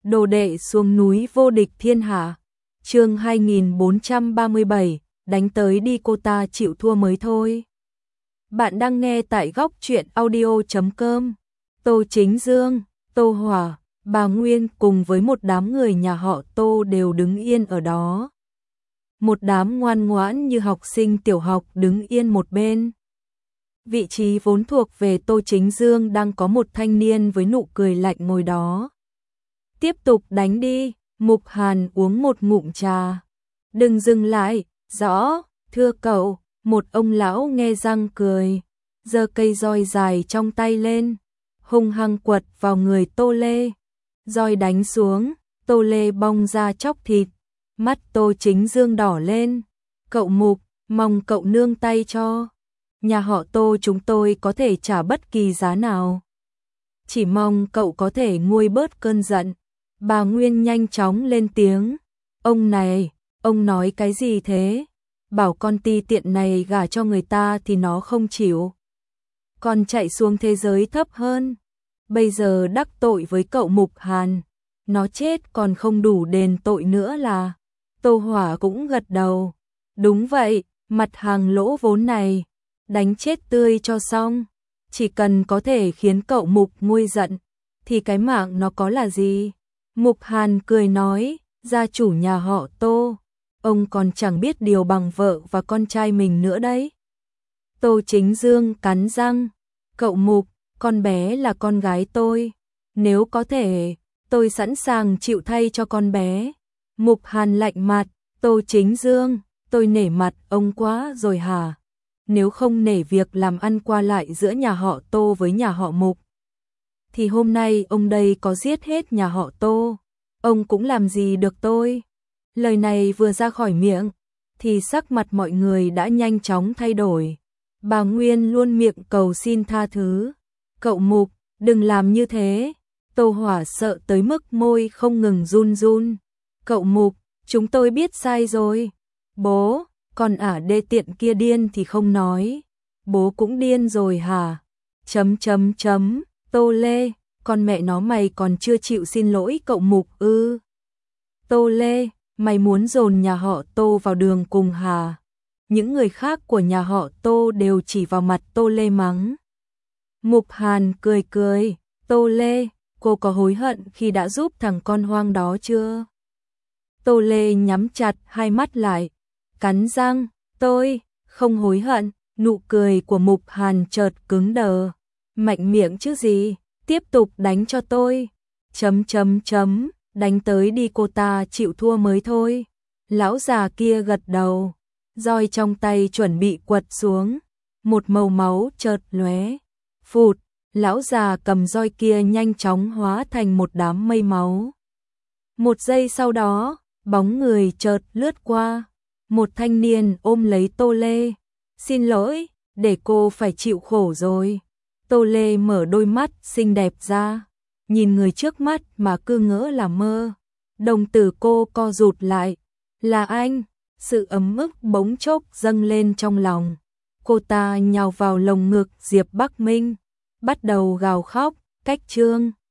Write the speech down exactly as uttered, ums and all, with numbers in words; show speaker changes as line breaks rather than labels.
Đồ đệ xuống núi vô địch thiên hạ. Chương hai nghìn bốn trăm ba mươi bảy, đánh tới đi cô ta chịu thua mới thôi. Bạn đang nghe tại góc truyện audio chấm com. Tô Chính Dương, Tô Hỏa, bà Nguyên cùng với một đám người nhà họ Tô đều đứng yên ở đó. Một đám ngoan ngoãn như học sinh tiểu học đứng yên một bên. Vị trí vốn thuộc về Tô Chính Dương đang có một thanh niên với nụ cười lạnh ngồi đó. Tiếp tục đánh đi, Mục Hàn uống một ngụm trà. Đừng dừng lại, rõ, thưa cậu, một ông lão nghe răng cười, giơ cây roi dài trong tay lên, hung hăng quật vào người Tô Lê. Roi đánh xuống, Tô Lê bong ra chóc thịt, mắt Tô Chính Dương đỏ lên. Cậu Mục, mong cậu nương tay cho. Nhà họ Tô chúng tôi có thể trả bất kỳ giá nào. Chỉ mong cậu có thể nguôi bớt cơn giận. Bà Nguyên nhanh chóng lên tiếng. Ông này, ông nói cái gì thế? Bảo con ti tiện này gả cho người ta thì nó không chịu. Còn chạy xuống thế giới thấp hơn. Bây giờ đắc tội với cậu Mục Hàn. Nó chết còn không đủ đền tội nữa là. Tô Hỏa cũng gật đầu. Đúng vậy, mặt hàng lỗ vốn này. Đánh chết tươi cho xong. Chỉ cần có thể khiến cậu Mục nguôi giận. Thì cái mạng nó có là gì? Mục Hàn cười nói, gia chủ nhà họ Tô, ông còn chẳng biết điều bằng vợ và con trai mình nữa đấy. Tô Chính Dương cắn răng, cậu Mục, con bé là con gái tôi, nếu có thể, tôi sẵn sàng chịu thay cho con bé. Mục Hàn lạnh mặt, Tô Chính Dương, tôi nể mặt ông quá rồi hả? Nếu không nể việc làm ăn qua lại giữa nhà họ Tô với nhà họ Mục, thì hôm nay ông đây có giết hết nhà họ Tô, ông cũng làm gì được tôi. Lời này vừa ra khỏi miệng, thì sắc mặt mọi người đã nhanh chóng thay đổi. Bà Nguyên luôn miệng cầu xin tha thứ. Cậu Mục, đừng làm như thế. Tô Hỏa sợ tới mức môi không ngừng run run. Cậu Mục, chúng tôi biết sai rồi. Bố, còn ả đê tiện kia điên thì không nói. Bố cũng điên rồi hả? Chấm chấm chấm. Tô Lê, con mẹ nó mày còn chưa chịu xin lỗi cậu Mục ư? Tô Lê, mày muốn dồn nhà họ Tô vào đường cùng hả? Những người khác của nhà họ Tô đều chỉ vào mặt Tô Lê mắng. Mục Hàn cười cười, Tô Lê, cô có hối hận khi đã giúp thằng con hoang đó chưa? Tô Lê nhắm chặt hai mắt lại, cắn răng, tôi không hối hận. Nụ cười của Mục Hàn chợt cứng đờ. Mạnh miệng chứ gì, tiếp tục đánh cho tôi. Chấm chấm chấm, đánh tới đi cô ta chịu thua mới thôi. Lão già kia gật đầu, roi trong tay chuẩn bị quật xuống. Một màu máu chợt lóe, phụt, lão già cầm roi kia nhanh chóng hóa thành một đám mây máu. Một giây sau đó, bóng người chợt lướt qua. Một thanh niên ôm lấy Tô Lê. Xin lỗi, để cô phải chịu khổ rồi. Tô Lê mở đôi mắt xinh đẹp ra, nhìn người trước mắt mà cứ ngỡ là mơ. Đồng tử cô co rụt lại. Là anh, sự ấm ức bỗng chốc dâng lên trong lòng. Cô ta nhào vào lồng ngực Diệp Bắc Minh, bắt đầu gào khóc, cách chương.